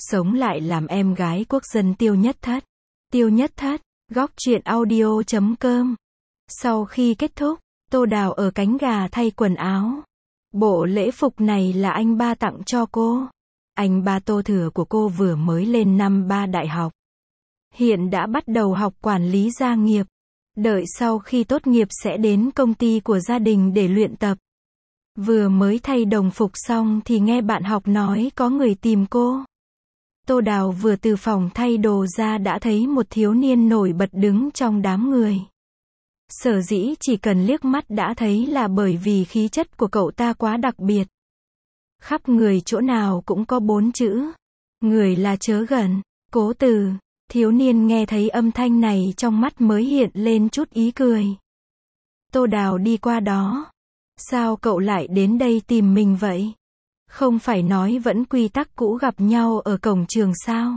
Sống lại làm em gái quốc dân Tiêu Nhất Thất. Tiêu Nhất Thất, góc truyện audio.com. Sau khi kết thúc, Tô Đào ở cánh gà thay quần áo. Bộ lễ phục này là anh ba tặng cho cô. Anh ba Tô Thừa của cô vừa mới lên năm 3 đại học. Hiện đã bắt đầu học quản lý gia nghiệp. Đợi sau khi tốt nghiệp sẽ đến công ty của gia đình để luyện tập. Vừa mới thay đồng phục xong thì nghe bạn học nói có người tìm cô. Tô Đào vừa từ phòng thay đồ ra đã thấy một thiếu niên nổi bật đứng trong đám người. Sở dĩ chỉ cần liếc mắt đã thấy là bởi vì khí chất của cậu ta quá đặc biệt. Khắp người chỗ nào cũng có 4 chữ. Người là chớ gần. Cố Từ. Thiếu niên nghe thấy âm thanh này trong mắt mới hiện lên chút ý cười. Tô Đào đi qua đó. Sao cậu lại đến đây tìm mình vậy? Không phải nói vẫn quy tắc cũ gặp nhau ở cổng trường sao?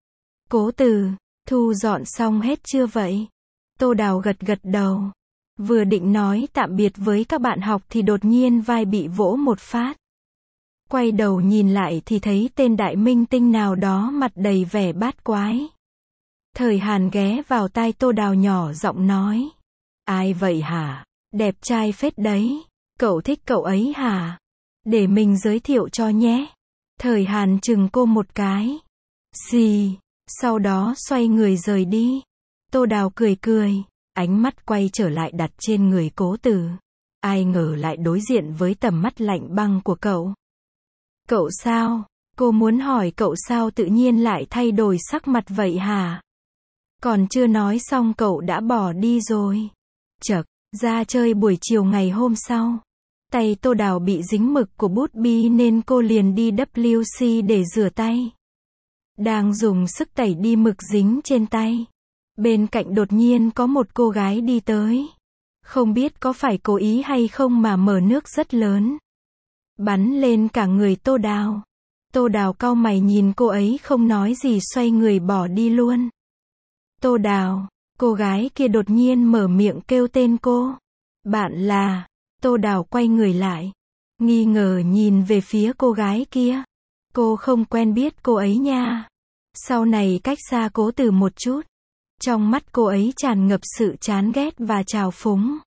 Cố Từ, thu dọn xong hết chưa vậy? Tô Đào gật gật đầu. Vừa định nói tạm biệt với các bạn học thì đột nhiên vai bị vỗ một phát. Quay đầu nhìn lại thì thấy tên đại minh tinh nào đó mặt đầy vẻ bát quái. Thời Hàn ghé vào tai Tô Đào nhỏ giọng nói. Ai vậy hả? Đẹp trai phết đấy. Cậu thích cậu ấy hả? Để mình giới thiệu cho nhé. Thời Hàn chừng cô một cái. Xì. Sau đó xoay người rời đi. Tô Đào cười cười. Ánh mắt quay trở lại đặt trên người Cố Từ. Ai ngờ lại đối diện với tầm mắt lạnh băng của cậu. Cậu sao? Cô muốn hỏi cậu sao tự nhiên lại thay đổi sắc mặt vậy hả? Còn chưa nói xong cậu đã bỏ đi rồi. Chậc, ra chơi buổi chiều ngày hôm sau. Tay Tô Đào bị dính mực của bút bi nên cô liền đi WC để rửa tay. Đang dùng sức tẩy đi mực dính trên tay. Bên cạnh đột nhiên có một cô gái đi tới. Không biết có phải cố ý hay không mà mở nước rất lớn. Bắn lên cả người Tô Đào. Tô Đào cau mày nhìn cô ấy không nói gì xoay người bỏ đi luôn. Tô Đào, cô gái kia đột nhiên mở miệng kêu tên cô. Bạn là... Tô Đào quay người lại. Nghi ngờ nhìn về phía cô gái kia. Cô không quen biết cô ấy nha. Sau này cách xa Cố Từ một chút. Trong mắt cô ấy tràn ngập sự chán ghét và trào phúng.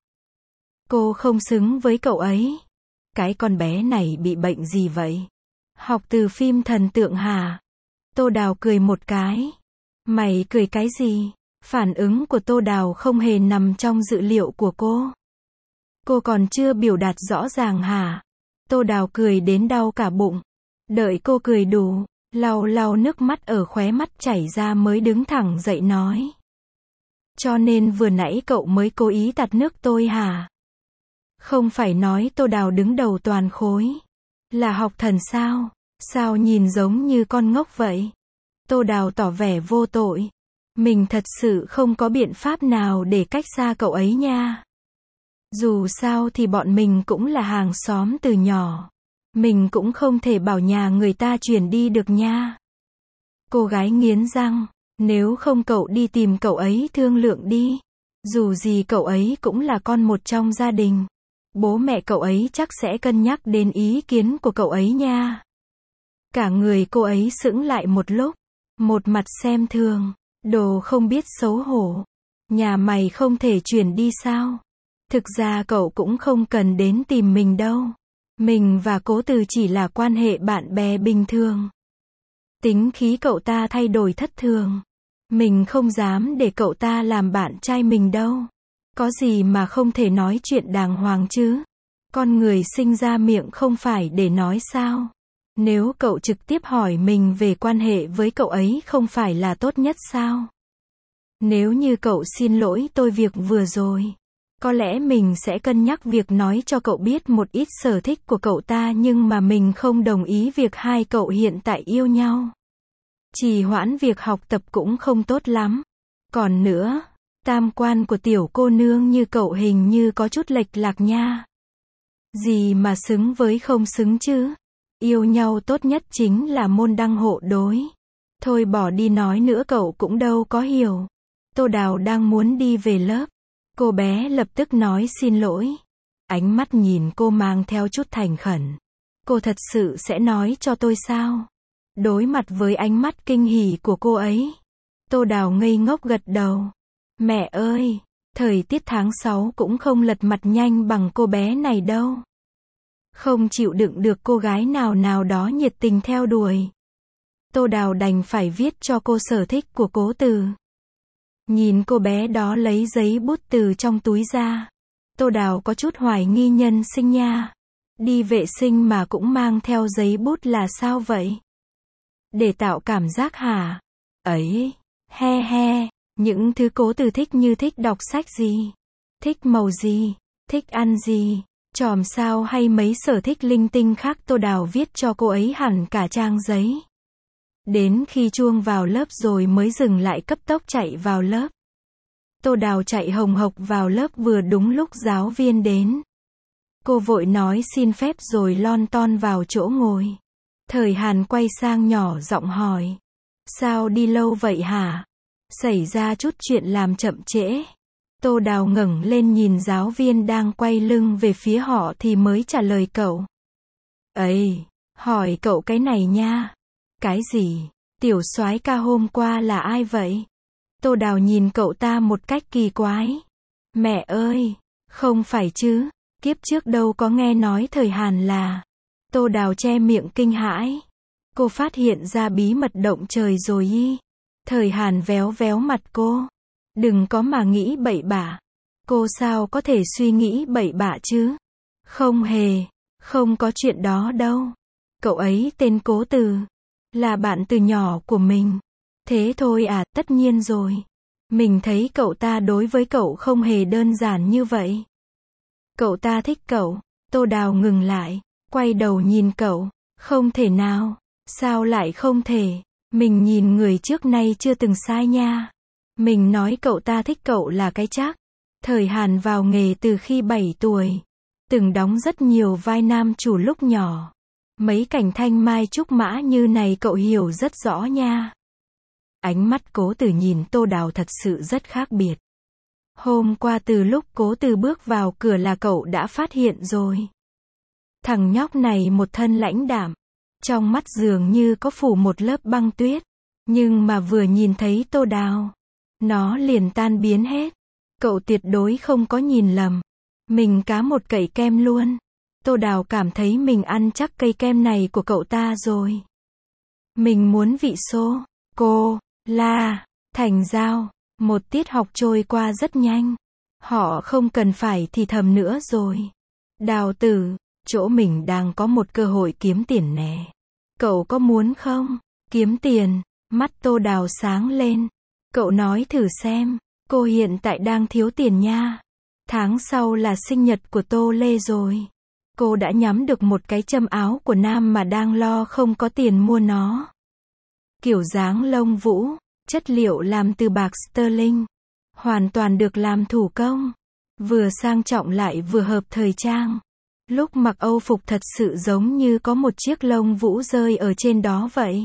Cô không xứng với cậu ấy. Cái con bé này bị bệnh gì vậy? Học từ phim thần tượng hả? Tô Đào cười một cái. Mày cười cái gì? Phản ứng của Tô Đào không hề nằm trong dự liệu của cô. Cô còn chưa biểu đạt rõ ràng hả? Tô Đào cười đến đau cả bụng. Đợi cô cười đủ, lau lau nước mắt ở khóe mắt chảy ra mới đứng thẳng dậy nói. Cho nên vừa nãy cậu mới cố ý tạt nước tôi hả? Không phải nói Tô Đào đứng đầu toàn khối. Là học thần sao? Sao nhìn giống như con ngốc vậy? Tô Đào tỏ vẻ vô tội. Mình thật sự không có biện pháp nào để cách xa cậu ấy nha. Dù sao thì bọn mình cũng là hàng xóm từ nhỏ. Mình cũng không thể bảo nhà người ta chuyển đi được nha. Cô gái nghiến răng. Nếu không cậu đi tìm cậu ấy thương lượng đi. Dù gì cậu ấy cũng là con một trong gia đình. Bố mẹ cậu ấy chắc sẽ cân nhắc đến ý kiến của cậu ấy nha. Cả người cô ấy sững lại một lúc. Một mặt xem thường. Đồ không biết xấu hổ. Nhà mày không thể chuyển đi sao? Thực ra cậu cũng không cần đến tìm mình đâu. Mình và Cố Từ chỉ là quan hệ bạn bè bình thường. Tính khí cậu ta thay đổi thất thường. Mình không dám để cậu ta làm bạn trai mình đâu. Có gì mà không thể nói chuyện đàng hoàng chứ? Con người sinh ra miệng không phải để nói sao? Nếu cậu trực tiếp hỏi mình về quan hệ với cậu ấy không phải là tốt nhất sao? Nếu như cậu xin lỗi tôi việc vừa rồi. Có lẽ mình sẽ cân nhắc việc nói cho cậu biết một ít sở thích của cậu ta nhưng mà mình không đồng ý việc hai cậu hiện tại yêu nhau. Trì hoãn việc học tập cũng không tốt lắm. Còn nữa, tam quan của tiểu cô nương như cậu hình như có chút lệch lạc nha. Gì mà xứng với không xứng chứ? Yêu nhau tốt nhất chính là môn đăng hộ đối. Thôi bỏ đi nói nữa cậu cũng đâu có hiểu. Tô Đào đang muốn đi về lớp. Cô bé lập tức nói xin lỗi. Ánh mắt nhìn cô mang theo chút thành khẩn. Cô thật sự sẽ nói cho tôi sao? Đối mặt với ánh mắt kinh hỉ của cô ấy, Tô Đào ngây ngốc gật đầu. Mẹ ơi, thời tiết tháng 6 cũng không lật mặt nhanh bằng cô bé này đâu. Không chịu đựng được cô gái nào nào đó nhiệt tình theo đuổi. Tô Đào đành phải viết cho cô sở thích của Cố Từ. Nhìn cô bé đó lấy giấy bút từ trong túi ra, Tô Đào có chút hoài nghi nhân sinh nha. Đi vệ sinh mà cũng mang theo giấy bút là sao vậy? Để tạo cảm giác hả? Ấy, he he, những thứ Cố Từ thích như thích đọc sách gì? Thích màu gì? Thích ăn gì? Chòm sao hay mấy sở thích linh tinh khác Tô Đào viết cho cô ấy hẳn cả trang giấy. Đến khi chuông vào lớp rồi mới dừng lại cấp tốc chạy vào lớp. Tô Đào chạy hồng hộc vào lớp vừa đúng lúc giáo viên đến. Cô vội nói xin phép rồi lon ton vào chỗ ngồi. Thời Hàn quay sang nhỏ giọng hỏi. Sao đi lâu vậy hả? Xảy ra chút chuyện làm chậm trễ. Tô Đào ngẩng lên nhìn giáo viên đang quay lưng về phía họ thì mới trả lời cậu. Ấy, hỏi cậu cái này nha. Cái gì? Tiểu soái ca hôm qua là ai vậy? Tô Đào nhìn cậu ta một cách kỳ quái. Mẹ ơi, không phải chứ, kiếp trước đâu có nghe nói Thời Hàn là. Tô Đào che miệng kinh hãi. Cô phát hiện ra bí mật động trời rồi ý. Thời Hàn véo véo mặt cô. Đừng có mà nghĩ bậy bạ. Cô sao có thể suy nghĩ bậy bạ chứ? Không hề, không có chuyện đó đâu. Cậu ấy tên Cố Từ, là bạn từ nhỏ của mình. Thế thôi à, tất nhiên rồi. Mình thấy cậu ta đối với cậu không hề đơn giản như vậy. Cậu ta thích cậu. Tô Đào ngừng lại, quay đầu nhìn cậu. Không thể nào, sao lại không thể? Mình nhìn người trước nay chưa từng sai nha. Mình nói cậu ta thích cậu là cái chắc. Thời Hàn vào nghề từ khi 7 tuổi. Từng đóng rất nhiều vai nam chủ lúc nhỏ. Mấy cảnh thanh mai trúc mã như này cậu hiểu rất rõ nha. Ánh mắt Cố Từ nhìn Tô Đào thật sự rất khác biệt. Hôm qua từ lúc Cố Từ bước vào cửa là cậu đã phát hiện rồi. Thằng nhóc này một thân lãnh đạm. Trong mắt dường như có phủ một lớp băng tuyết. Nhưng mà vừa nhìn thấy Tô Đào, nó liền tan biến hết. Cậu tuyệt đối không có nhìn lầm. Mình cá một cậy kem luôn. Tô Đào cảm thấy mình ăn chắc cây kem này của cậu ta rồi. Mình muốn vị sô, cô, la, thành dao. Một tiết học trôi qua rất nhanh. Họ không cần phải thì thầm nữa rồi. Đào tử, chỗ mình đang có một cơ hội kiếm tiền nè. Cậu có muốn không? Kiếm tiền, mắt Tô Đào sáng lên. Cậu nói thử xem, cô hiện tại đang thiếu tiền nha. Tháng sau là sinh nhật của Tô Lê rồi. Cô đã nhắm được một cái châm áo của nam mà đang lo không có tiền mua nó. Kiểu dáng lông vũ, chất liệu làm từ bạc sterling. Hoàn toàn được làm thủ công. Vừa sang trọng lại vừa hợp thời trang. Lúc mặc âu phục thật sự giống như có một chiếc lông vũ rơi ở trên đó vậy.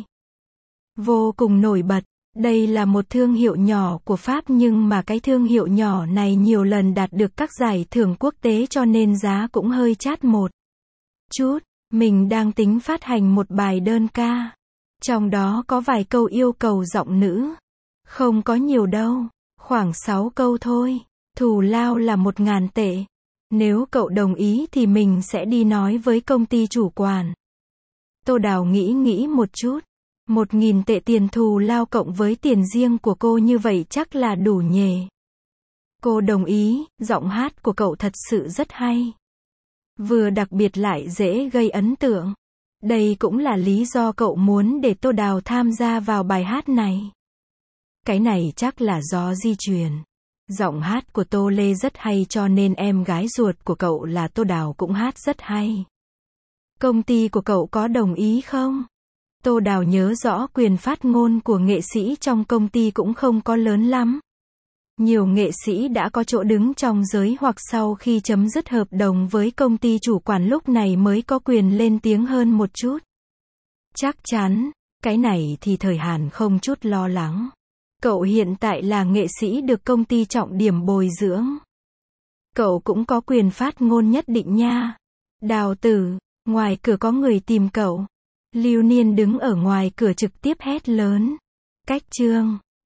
Vô cùng nổi bật. Đây là một thương hiệu nhỏ của Pháp nhưng mà cái thương hiệu nhỏ này nhiều lần đạt được các giải thưởng quốc tế cho nên giá cũng hơi chát một chút. Mình đang tính phát hành một bài đơn ca. Trong đó có vài câu yêu cầu giọng nữ. Không có nhiều đâu. Khoảng 6 câu thôi. Thù lao là 1.000 tệ. Nếu cậu đồng ý thì mình sẽ đi nói với công ty chủ quản. Tô Đào nghĩ một chút. 1.000 tệ tiền thù lao cộng với tiền riêng của cô như vậy chắc là đủ nhỉ. Cô đồng ý, giọng hát của cậu thật sự rất hay. Vừa đặc biệt lại dễ gây ấn tượng. Đây cũng là lý do cậu muốn để Tô Đào tham gia vào bài hát này. Cái này chắc là do di truyền. Giọng hát của Tô Lê rất hay cho nên em gái ruột của cậu là Tô Đào cũng hát rất hay. Công ty của cậu có đồng ý không? Tô Đào nhớ rõ quyền phát ngôn của nghệ sĩ trong công ty cũng không có lớn lắm. Nhiều nghệ sĩ đã có chỗ đứng trong giới hoặc sau khi chấm dứt hợp đồng với công ty chủ quản lúc này mới có quyền lên tiếng hơn một chút. Chắc chắn, cái này thì Thời Hàn không chút lo lắng. Cậu hiện tại là nghệ sĩ được công ty trọng điểm bồi dưỡng. Cậu cũng có quyền phát ngôn nhất định nha. Đào tử, ngoài cửa có người tìm cậu. Lưu Niên đứng ở ngoài cửa trực tiếp hét lớn. Cách chương